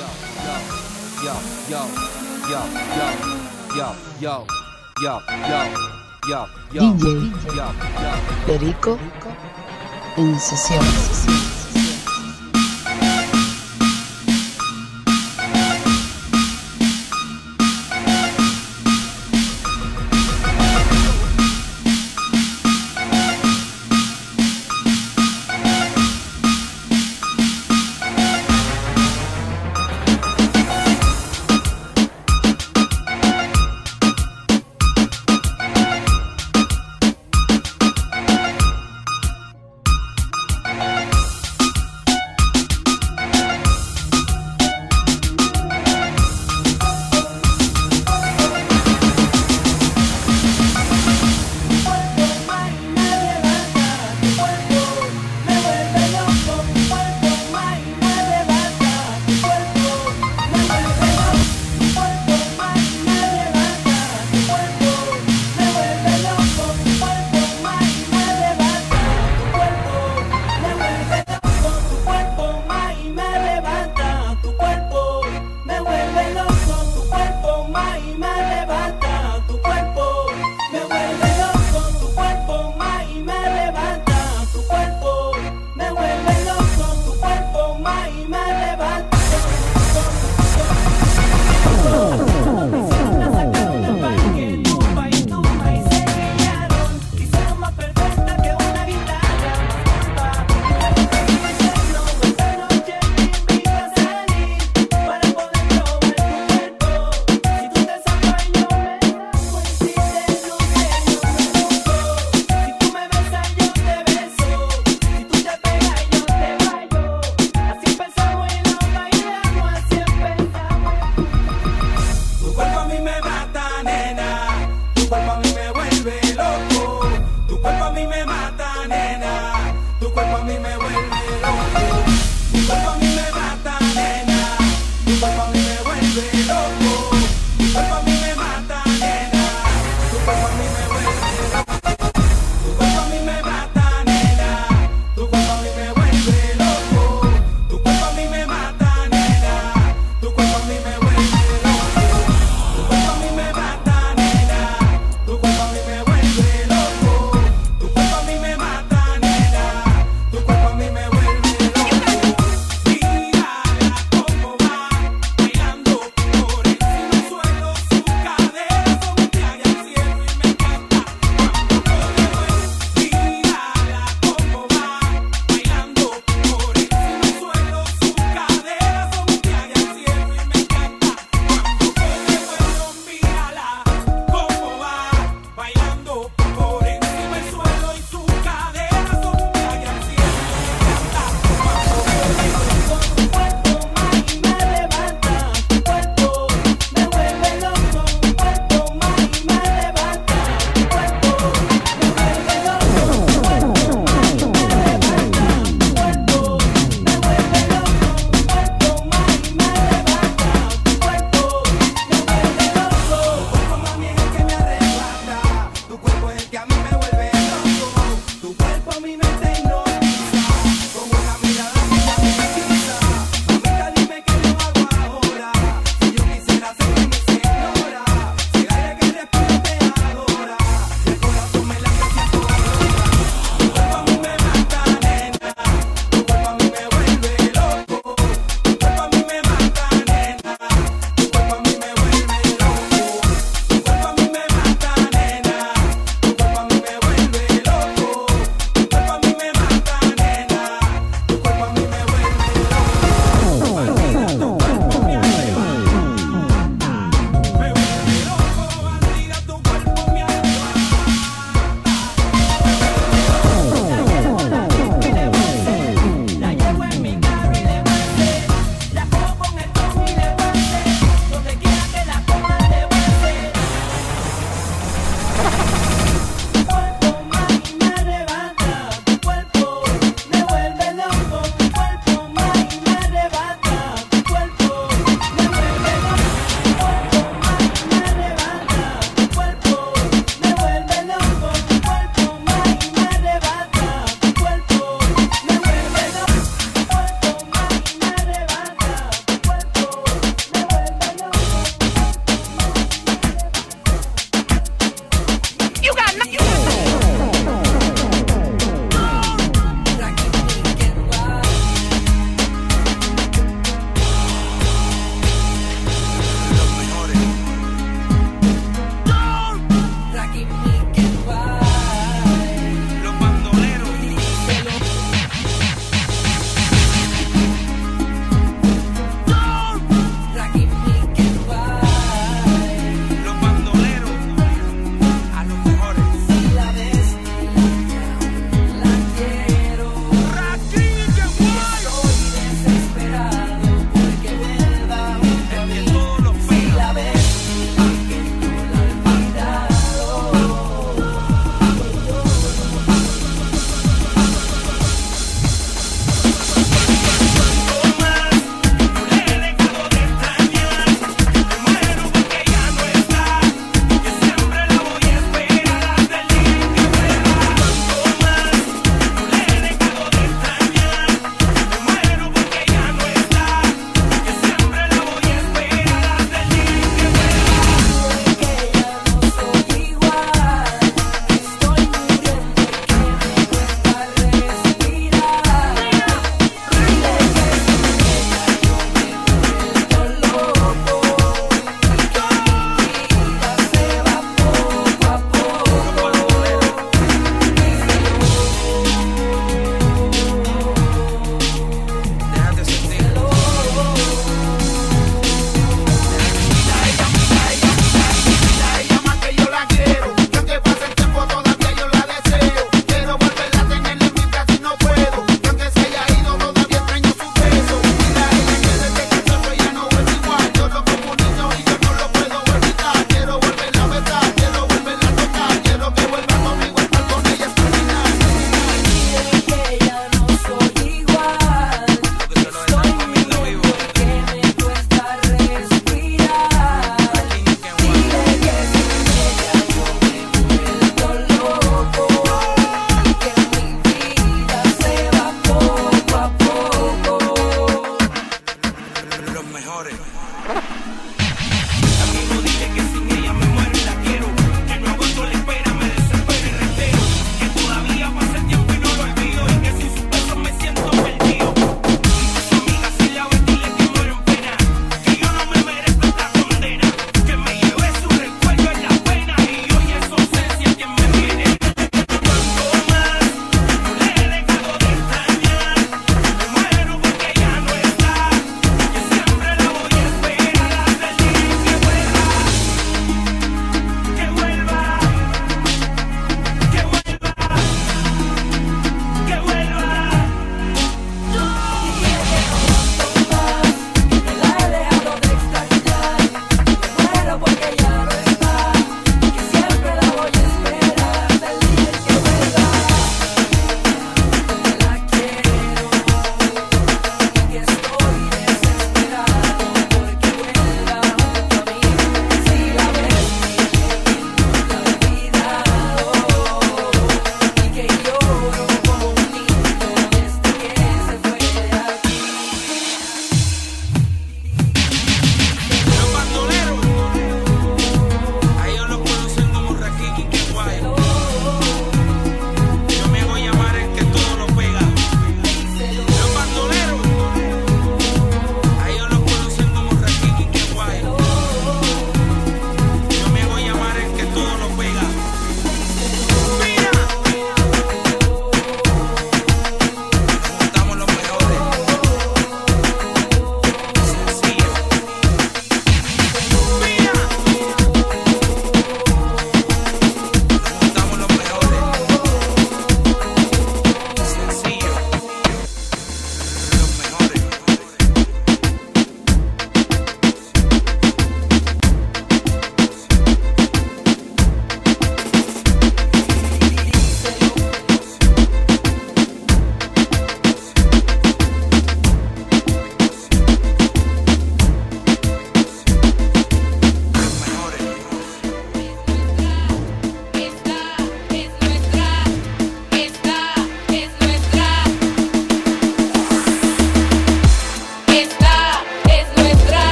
yo, yo, yo, yo, yo, yo, yo, yo, yo, DJ yo, yo. Perico en sesión.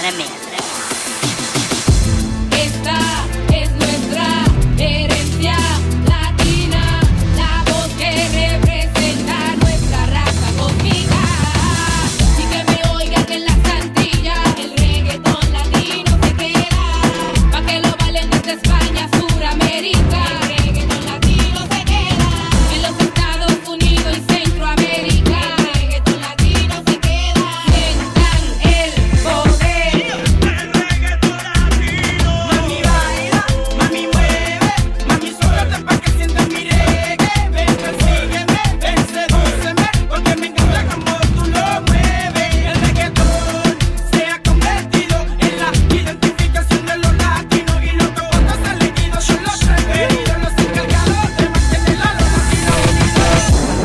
Esta es nuestra herencia latina, la voz que representa nuestra raza cósmica. Y que me oigan en las Antillas, el reggaetón latino se queda, pa' que lo bailen desde España, Suramérica. El reggaetón latino se queda, en los Estados Unidos y Centroamérica. El reggaetón latino se queda, sientan el poder. El reggaetón latino. Mami baila, mami mueve, mami suéltate pa' que sientas mi reggae. Ven, persígueme, ven, sedúceme, porque me encanta como tú lo mueves. El reggaetón se ha convertido en la identificación de los latinos, y los que votan elegidos son los preferidos, los encargados de mantener a los latinos unidos.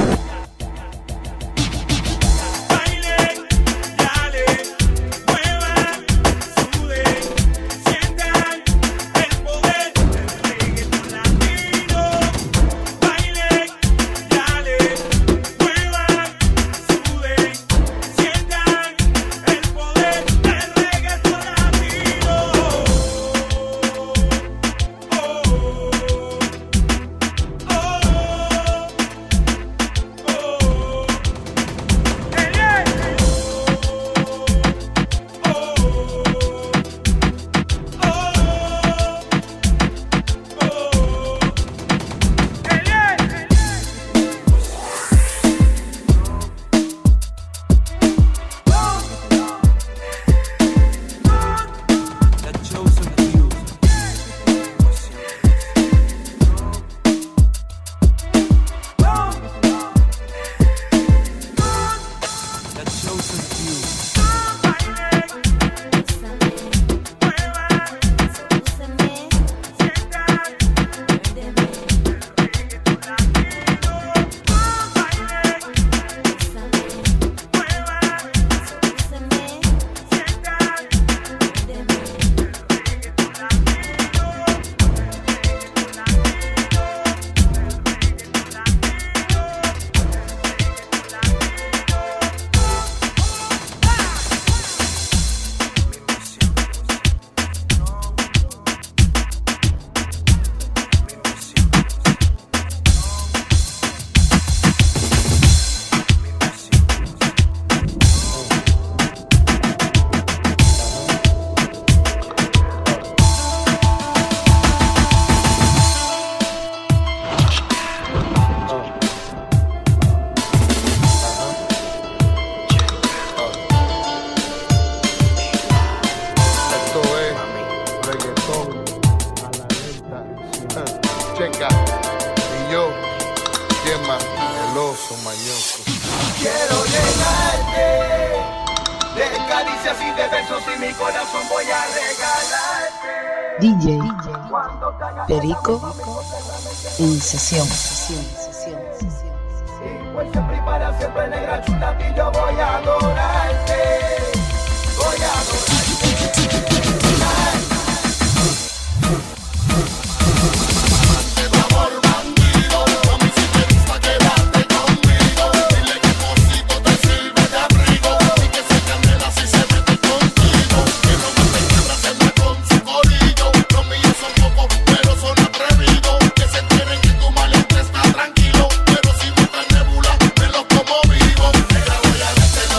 Bailen, dale, muevan, suden, sientan el poder del reggaetón latino. Bailen, dale, muevan, suden, sientan el poder del reggaetón latino. The chosen few. The chosen few. Esto es reggaetón a la lenta. Checa. Y yo, Yema, el oso mañoso. Quiero llegarte de caricias y de besos, y mi corazón voy a regalarte. DJ Cuando te hagas Perico en sesión. pues siempre y para siempre, negra chula, y yo voy a adorarte. Voy a adorarte. Tranquilo, pero si me está nebula, me lo como vivo. Negra, voy a darte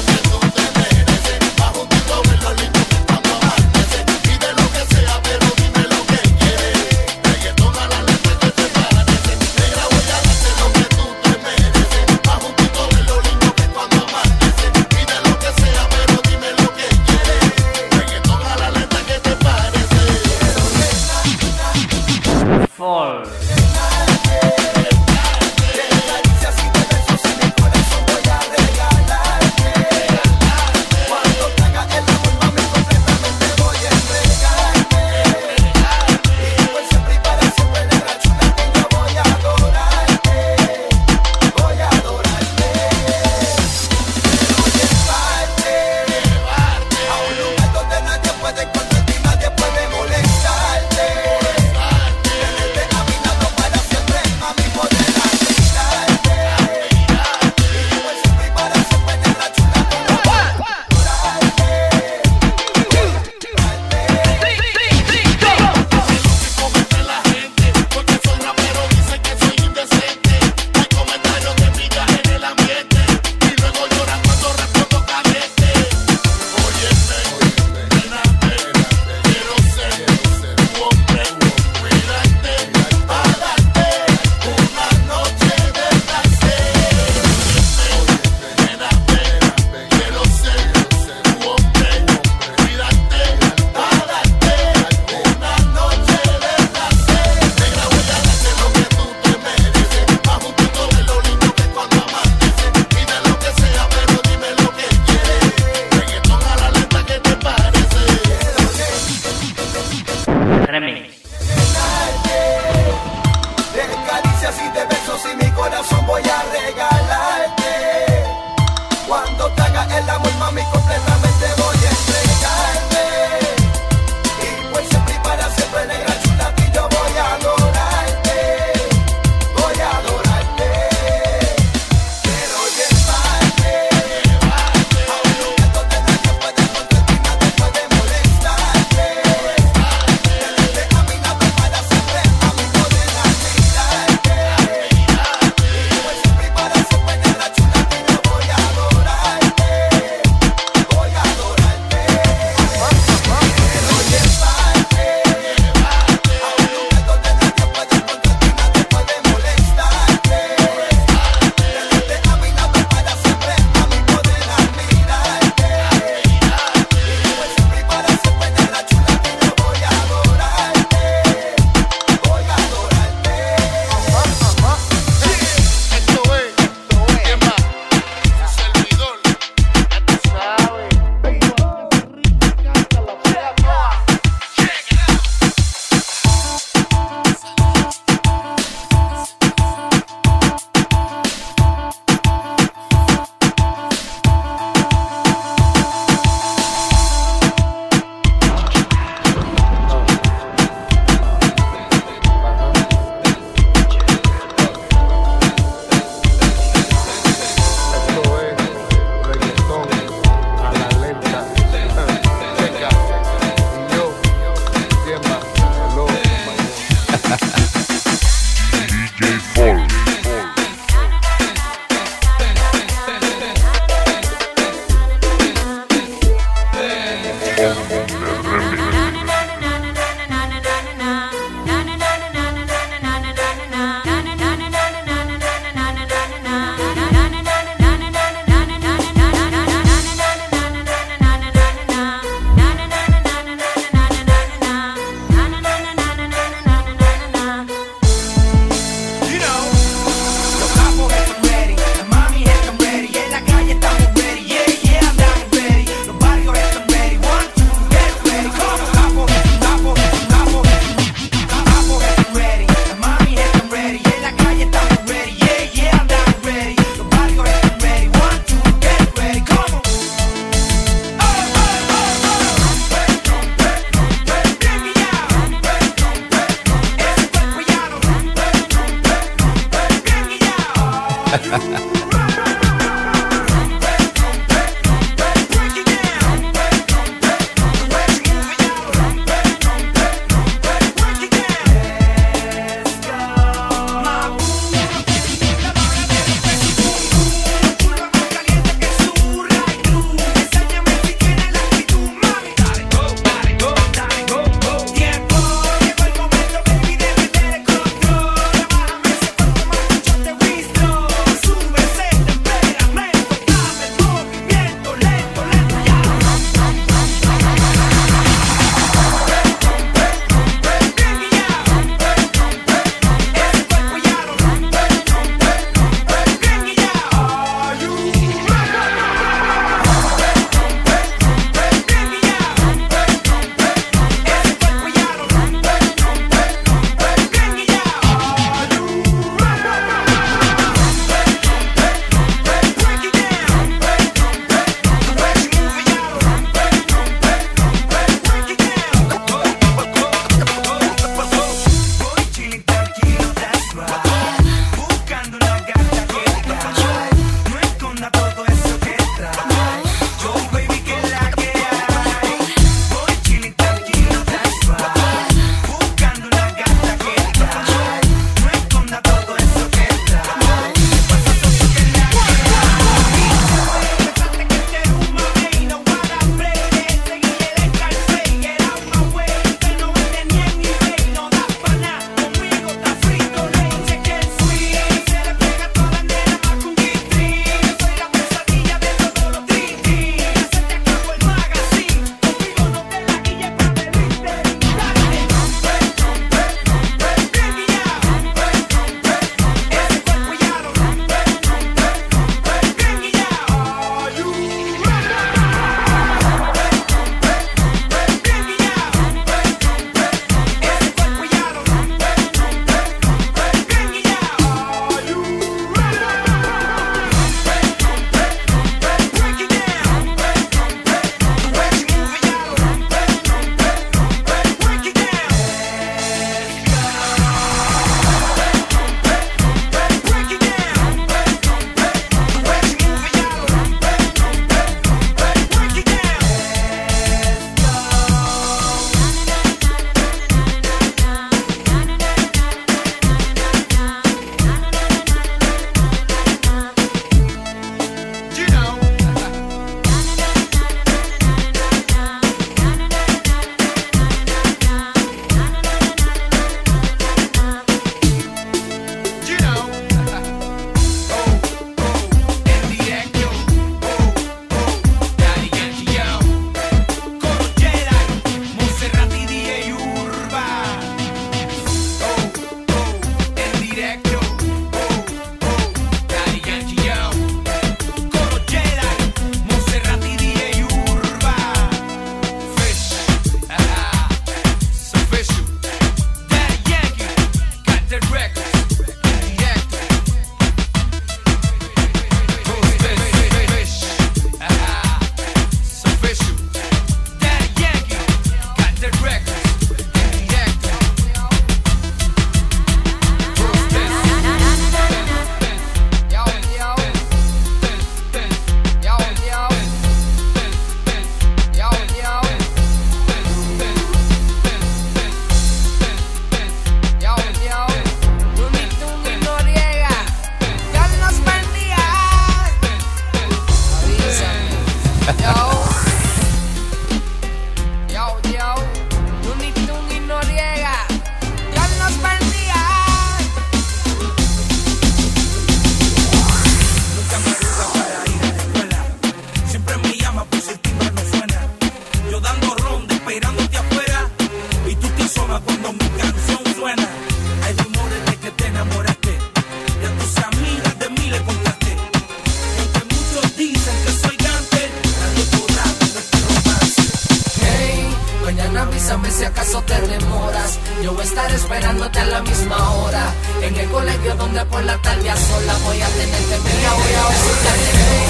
Yo voy a estar esperándote a la misma hora, en el colegio donde por la tarde a sola voy a tenerte mía, voy a besarte.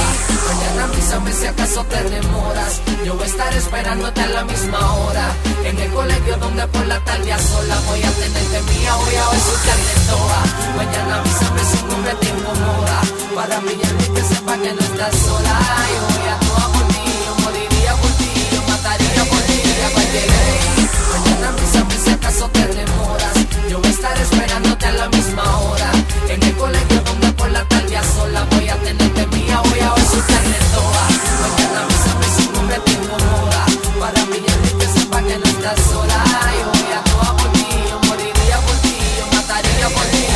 Mañana avísame si acaso te demoras. Yo voy a estar esperándote a la misma hora. En el colegio donde por la tarde a sola voy a tenerte mía, voy a besuquearte toda. Mañana avísame si un hombre te incomoda. Para brillar y que sepa que no estás sola. Yo voy a toda por ti, yo moriría por ti, yo mataría por ti. Mañana avísame si acaso te demoras. Yo voy a estar esperándote a la misma hora. En el colegio donde por la tarde a sola voy a tenerte mía, voy a besuquearte toda. Mañana avísame si un hombre te incomoda. Para brillar y que sepa que no estás sola. Yo voy a toda por ti, yo moriría por ti, yo mataría por ti.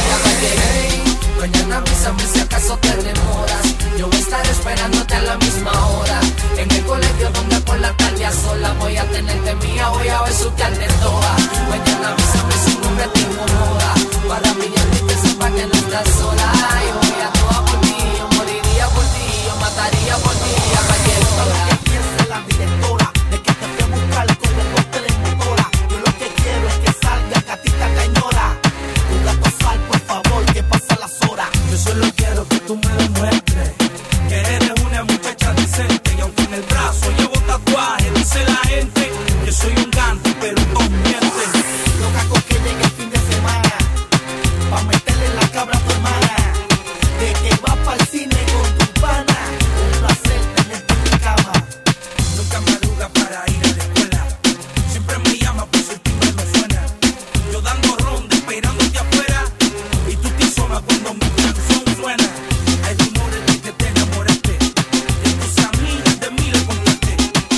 Mañana avísame si acaso te demoras. Yo voy a estar esperándote a la misma hora. En el colegio donde por la tarde a sola voy a tenerte mía, voy a besuquearte toda. Mañana avísame si un hombre te incomoda. Para brillar y que sepa que no estás sola. Yo voy a toda por ti, yo moriría por ti, yo mataría por ti. A cualquier hora. Que piense la directora de que te fui a buscar con el coste de motora. Yo lo que quiero es que salga catita cañora. Tu gato sal, por favor, que pasa las horas. Yo solo quiero que tú me demuestres que eres una muchacha decente. Y aunque en el brazo llevo tatuaje, dice la gente, yo soy un gante, pero no miente. Loca con que llegue el fin de semana, pa' meterle la cabra a tu hermana. De que vas pa'l cine con tu pana, un placer tenerte en mi cama. Nunca madruga para ir a la escuela. Siempre me llama por su timbre no suena. Yo dando ronda esperándote afuera. Y tú te asomas cuando mi canción suena. Hay rumores de que te enamoraste. De tus amigas de mí le contaste.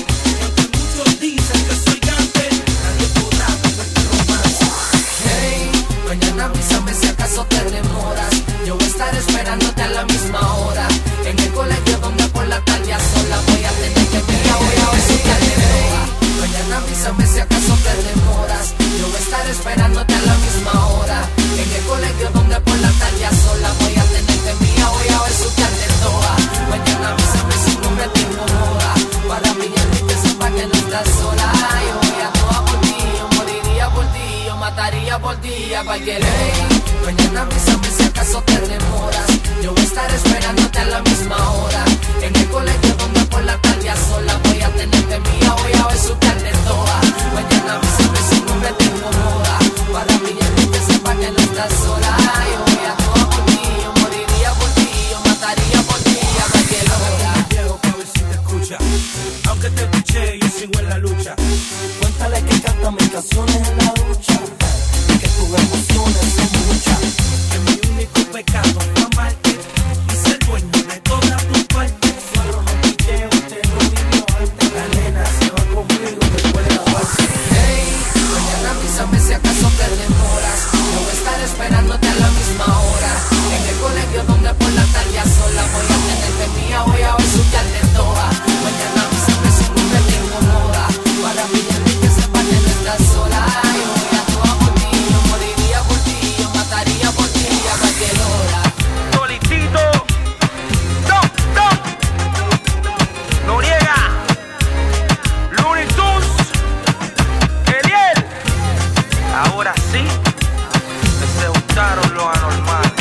Y aunque muchos dicen que soy gante, nadie podrá ver tu romance. Hey, mañana avísame si acaso te demoras. Yo voy a estar esperándote a la misma hora. En el colegio donde por la tarde a sola voy a tenerte mía, voy a besuquearte toda. Mañana avísame si acaso te demoras. Yo voy a estar esperándote a la misma hora. En el colegio donde por la tarde a sola voy a tenerte mía, voy a besuquearte toda. Mañana avísame si un hombre te incomoda. Para brillar y que sepa que no estás sola. Yo voy a toda por ti, yo moriría por ti, yo mataría por ti a cualquier ley. Mañana avísame si acaso te demoras. Yo voy a estar esperándote a la misma hora. En el colegio donde por la tarde a sola voy a tenerte mía, voy a besuquearte toda. Mañana avísame si un hombre te incomoda. Para brillar y que sepa que no estás sola. Yo voy a toda por ti, yo moriría por ti, yo mataría por ti a cualquier hora. Llego pa' ver si te escucha. Aunque te escuché, yo sigo en la lucha. Cuéntale que canta mis canciones en la ducha, y que tus emociones son muchas. Que mi único pecado fue amarte y ser dueño de todas tus partes. Solo no piqueo, usted no vivió antes. La nena se va conmigo después de la base. Hey, mañana avísame si acaso te demoras. Yo voy a estar esperándote a la misma hora. En el colegio donde por la tarde a sola voy a tenerte mía, voy a besuquearte toda. Mañana avísame si un hombre te incomoda. Para brillar y que sepa que no estás sola. Yo voy a toda por ti, yo moriría por ti, yo mataría por ti a cualquier hora. Solicito Noriega, Looney Tunes, Eliel. Ahora sí, que se gustaron los anormales.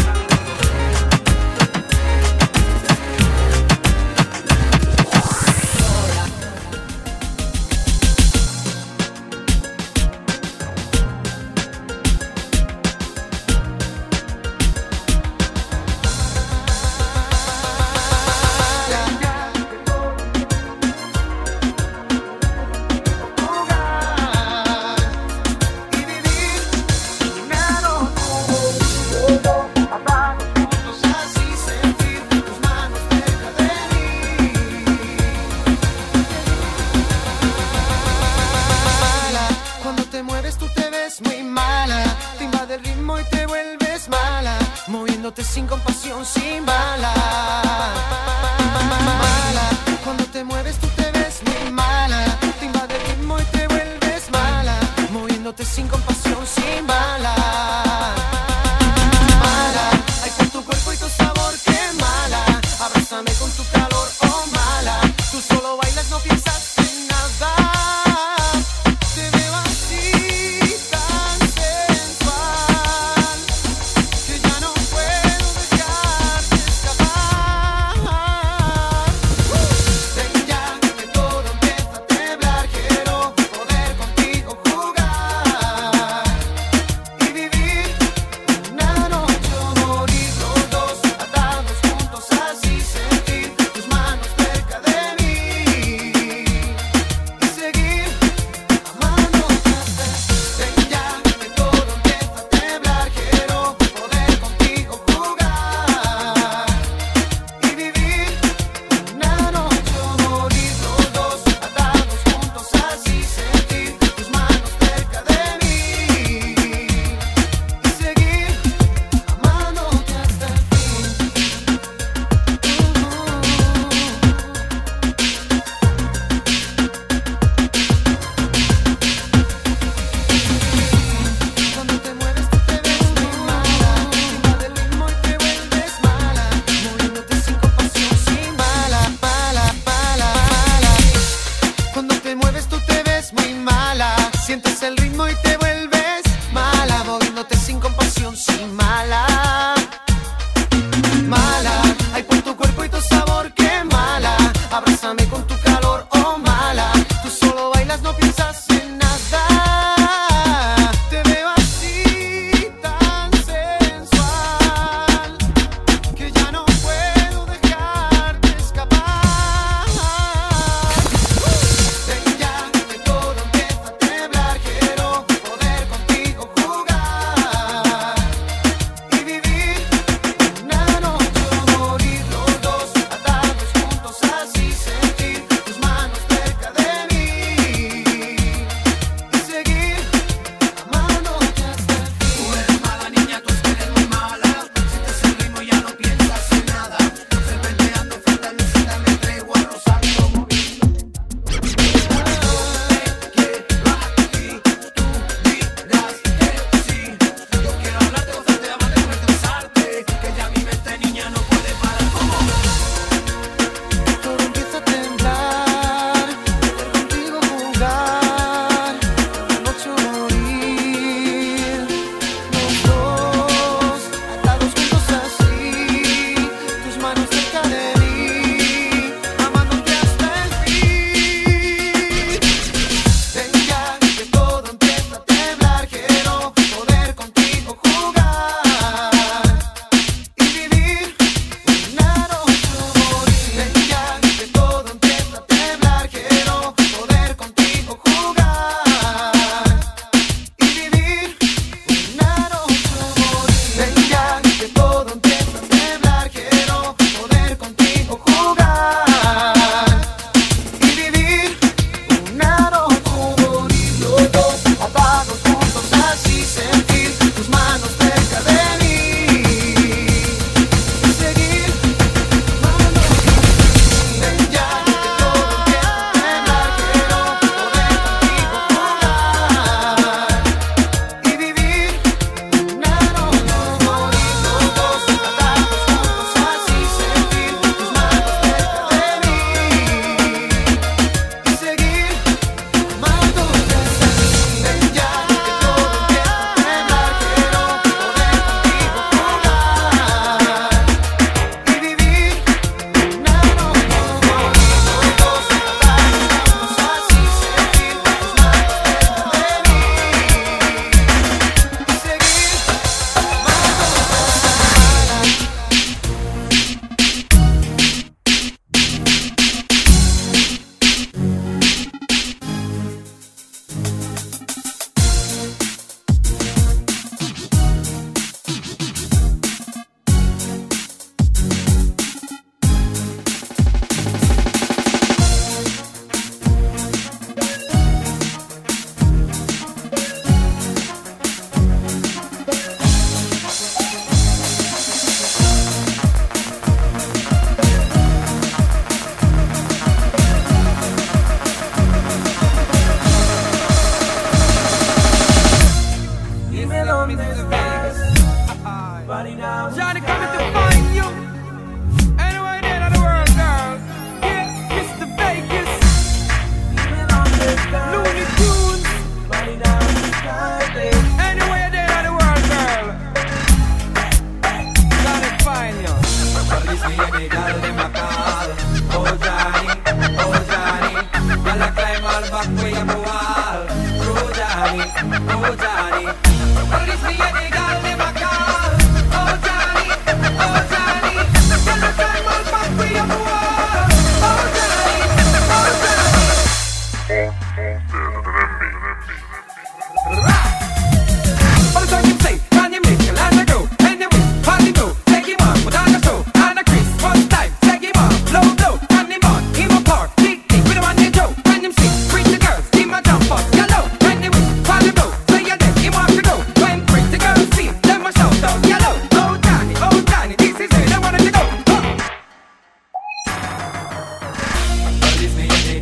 Cuando te mueves tú te ves muy mala. Te invade el ritmo y te vuelves mala. Moviéndote sin compasión, sin bala. Mala. Cuando te mueves tú te ves muy mala. Te invade el ritmo y te vuelves mala. Moviéndote sin compasión, sin bala. Mala. Ay, con tu cuerpo y tu sabor, qué mala. Abrázame con tu calor, oh mala. Tú solo bailas, no piensas en nada. Te veo así, tan sensual, que ya no puedo dejarte escapar.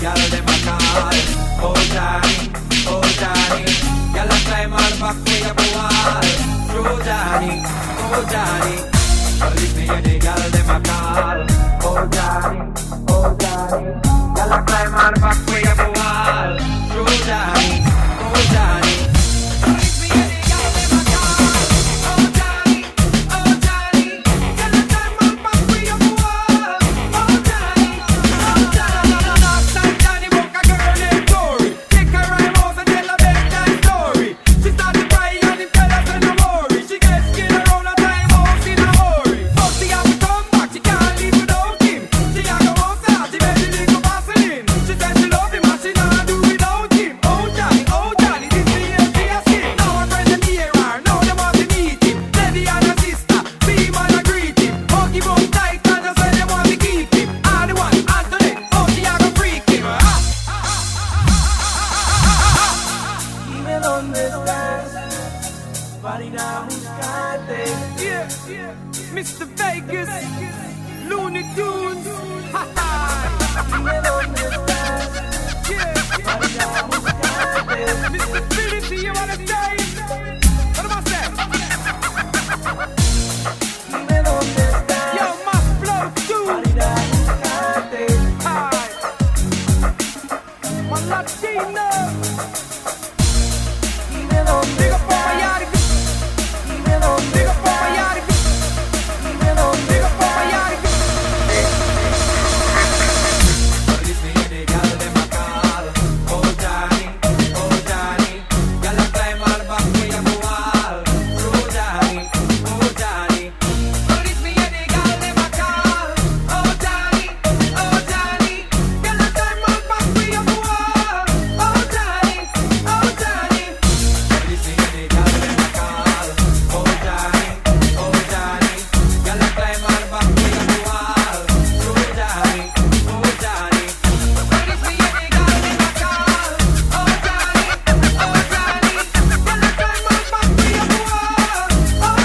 gal de Macal. Oh Johnny, ya la trae mal pa' que ella probar. True Johnny, Police me any gal de Macal. Oh Johnny, ya la trae mal pa' que ella probar. True Johnny, Police me any gal de Macal. Oh Johnny, ya la trae mal pa' que ella probar. Oh Johnny, Johnny boca girl named Tori. Take her right house and tell her bedtime story. She start to cry and the fellas say no worry. She gets scared around the time house in a hurry. But she have to come back, she can't live without him. She a go outside, she made the little Vaseline. She said she love him and she not do without him. Oh Johnny, this the year she a skin. Now her friends them hear her, now they want to meet him. Lady and her sister, see him and a greet him. Hug him up tight and just say they want to keep him. All the one, Anthony, oh she a go freak him. Dime dónde estás, para ir a buscarte. Yeah, Mr. Vegas, Looney Tunes. Dime dónde estás, para ir a buscarte. Mr. Phillips, you wanna say? What am I saying? Dime dónde estás, yo, my flow too. Para ir a buscarte. My Latino. Dime dónde estás. Dime dónde estás. Dime dónde estás. Police me any gal de Macal. Oh Johnny, ya la trae mal pa' que ella probar. True Johnny, Police me any gal de Macal. Oh Johnny, ya la trae mal pa' que ella probar. Oh Johnny, Police me any gal de Macal. Oh Johnny, ya la trae mal pa' que ella probar. True Johnny, Police me any gal de Macal. Oh Johnny, ya la trae mal pa' que ella probar. Oh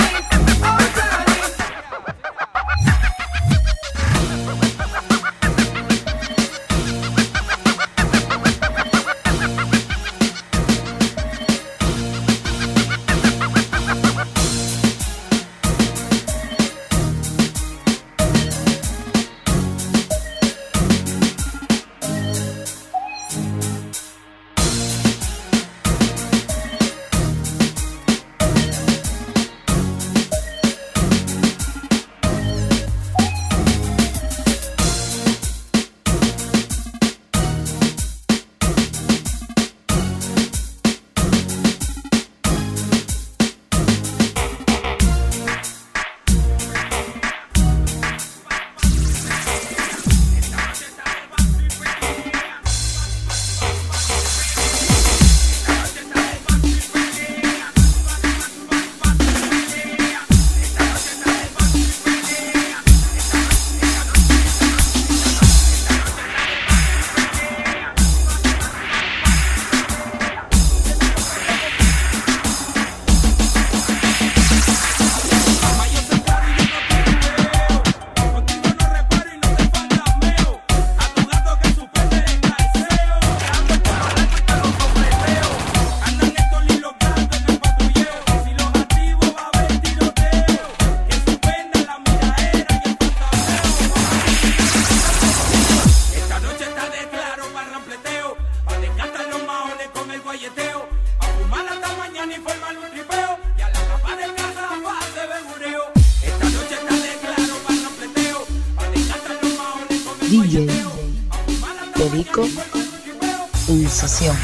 DJ Perico en sesión.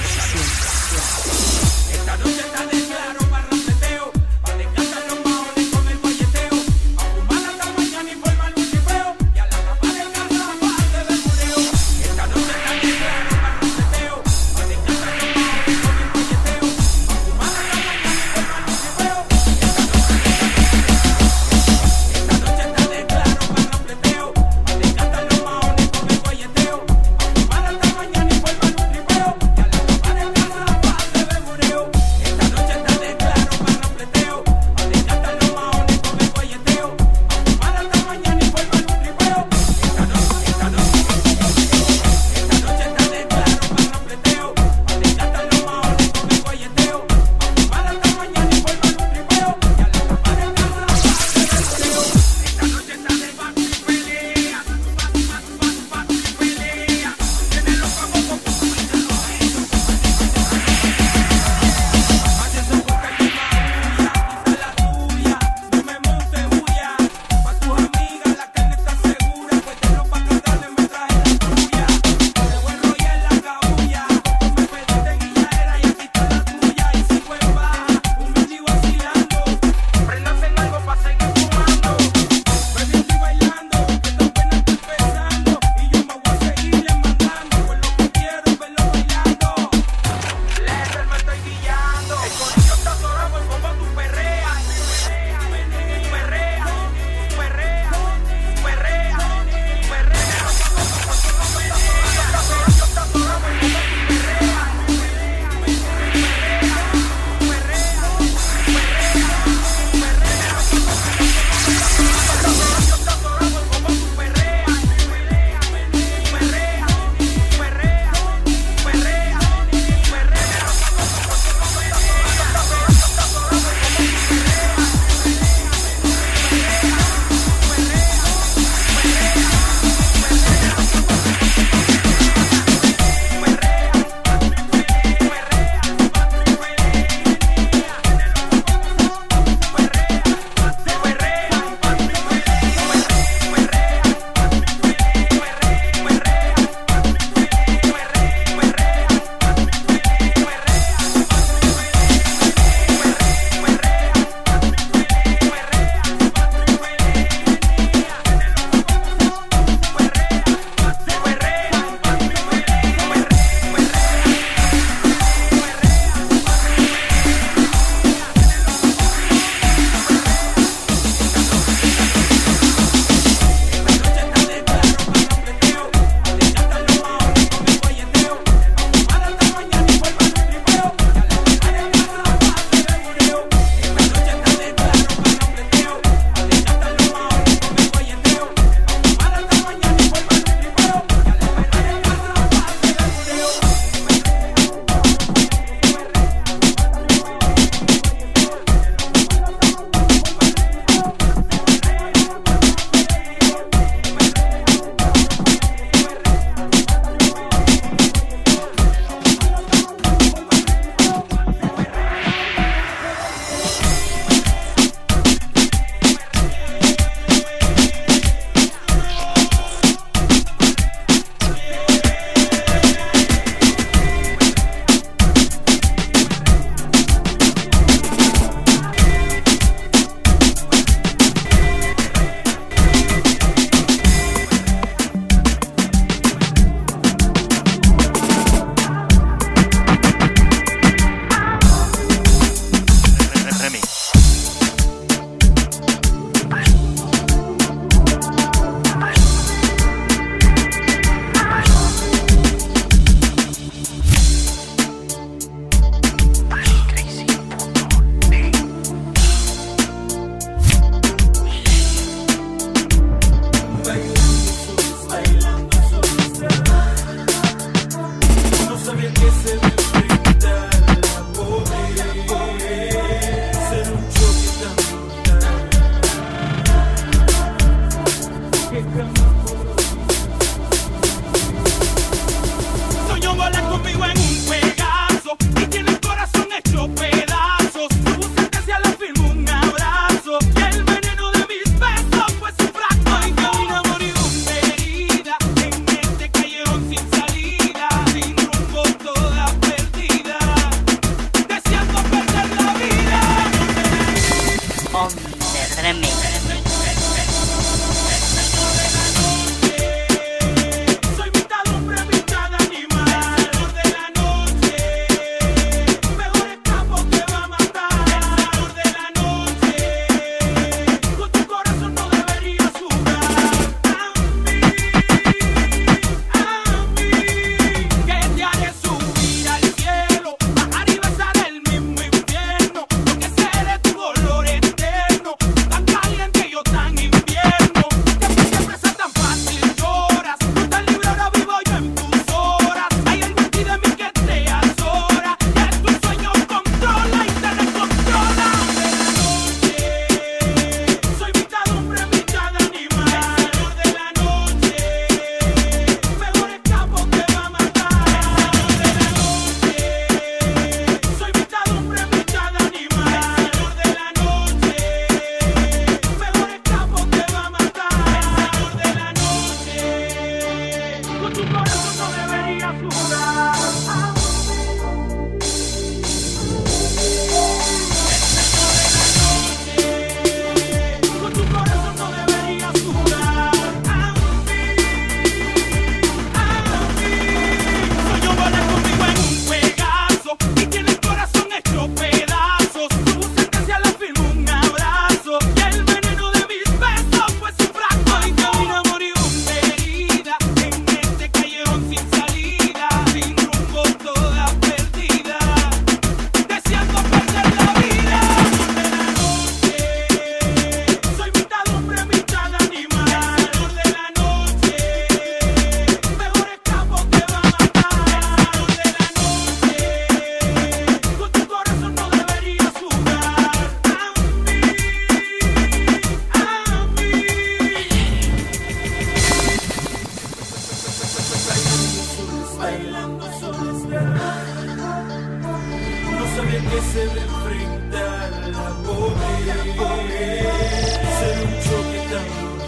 que se ve frente a la pobreza, ser un choque tan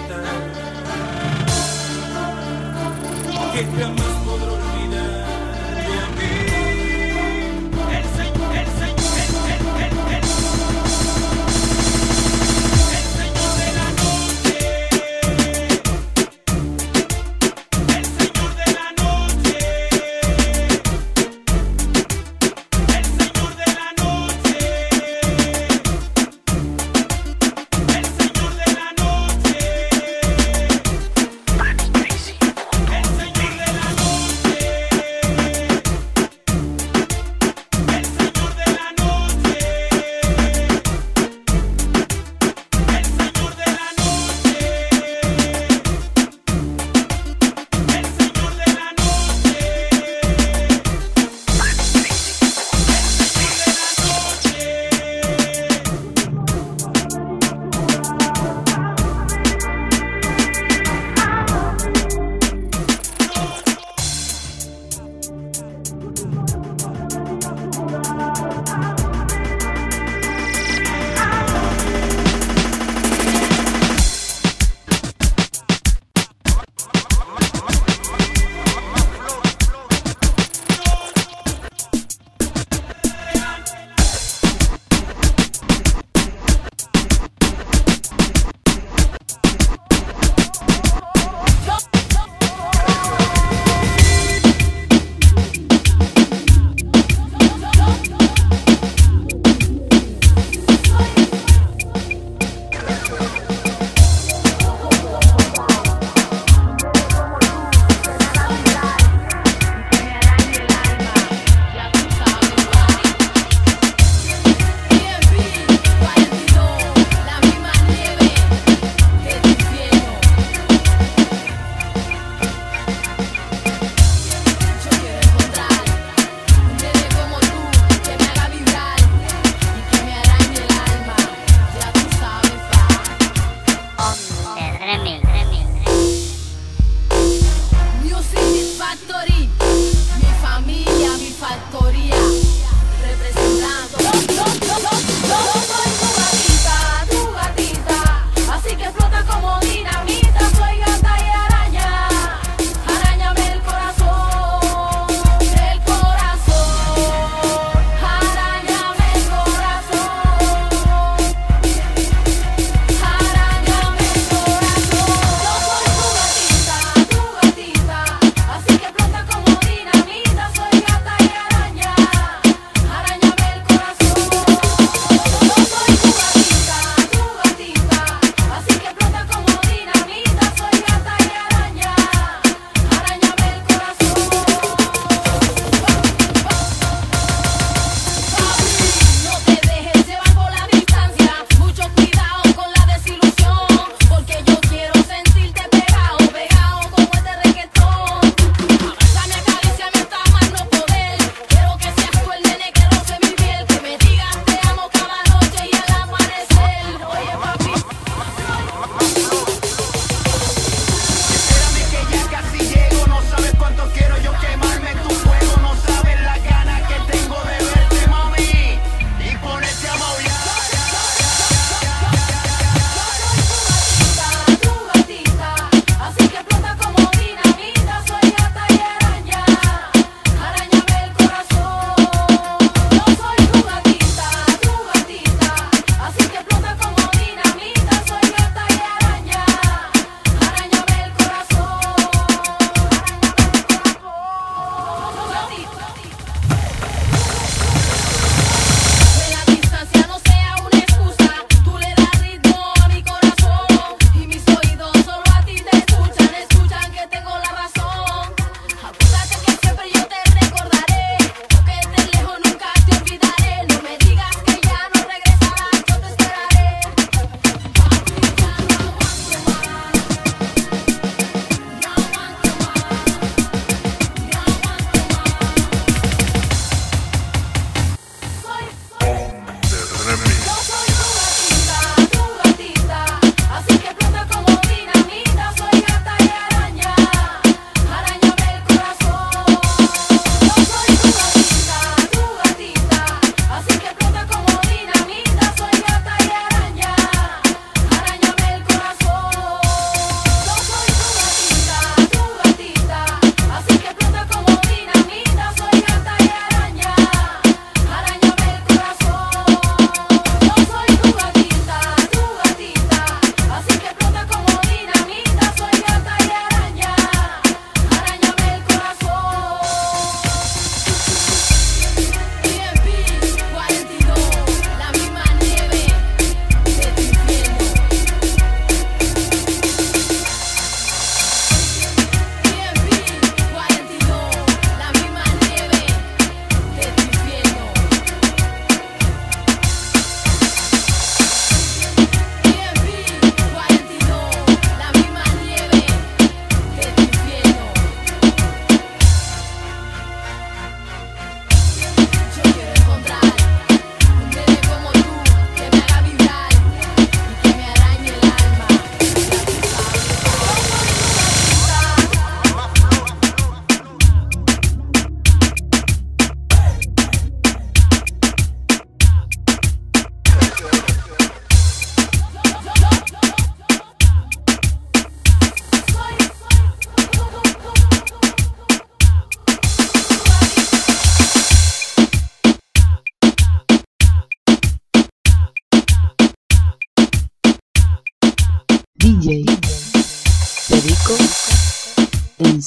mortal que jamás podré olvidar de a mí. El Señor de la noche, el Señor de la noche, el Señor de la noche, el Señor de la noche, el Señor de la noche.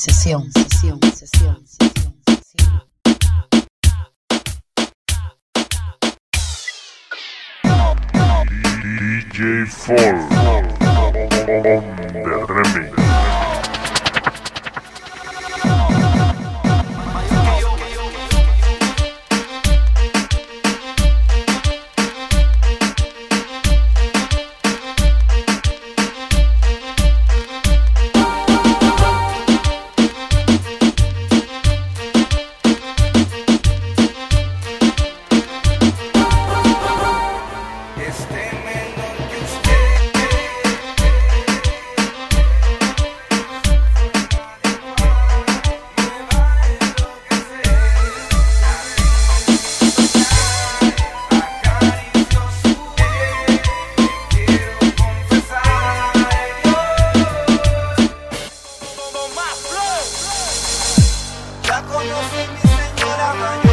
sesión. DJ Fall on the remix. Ya conocí mi señora mayor.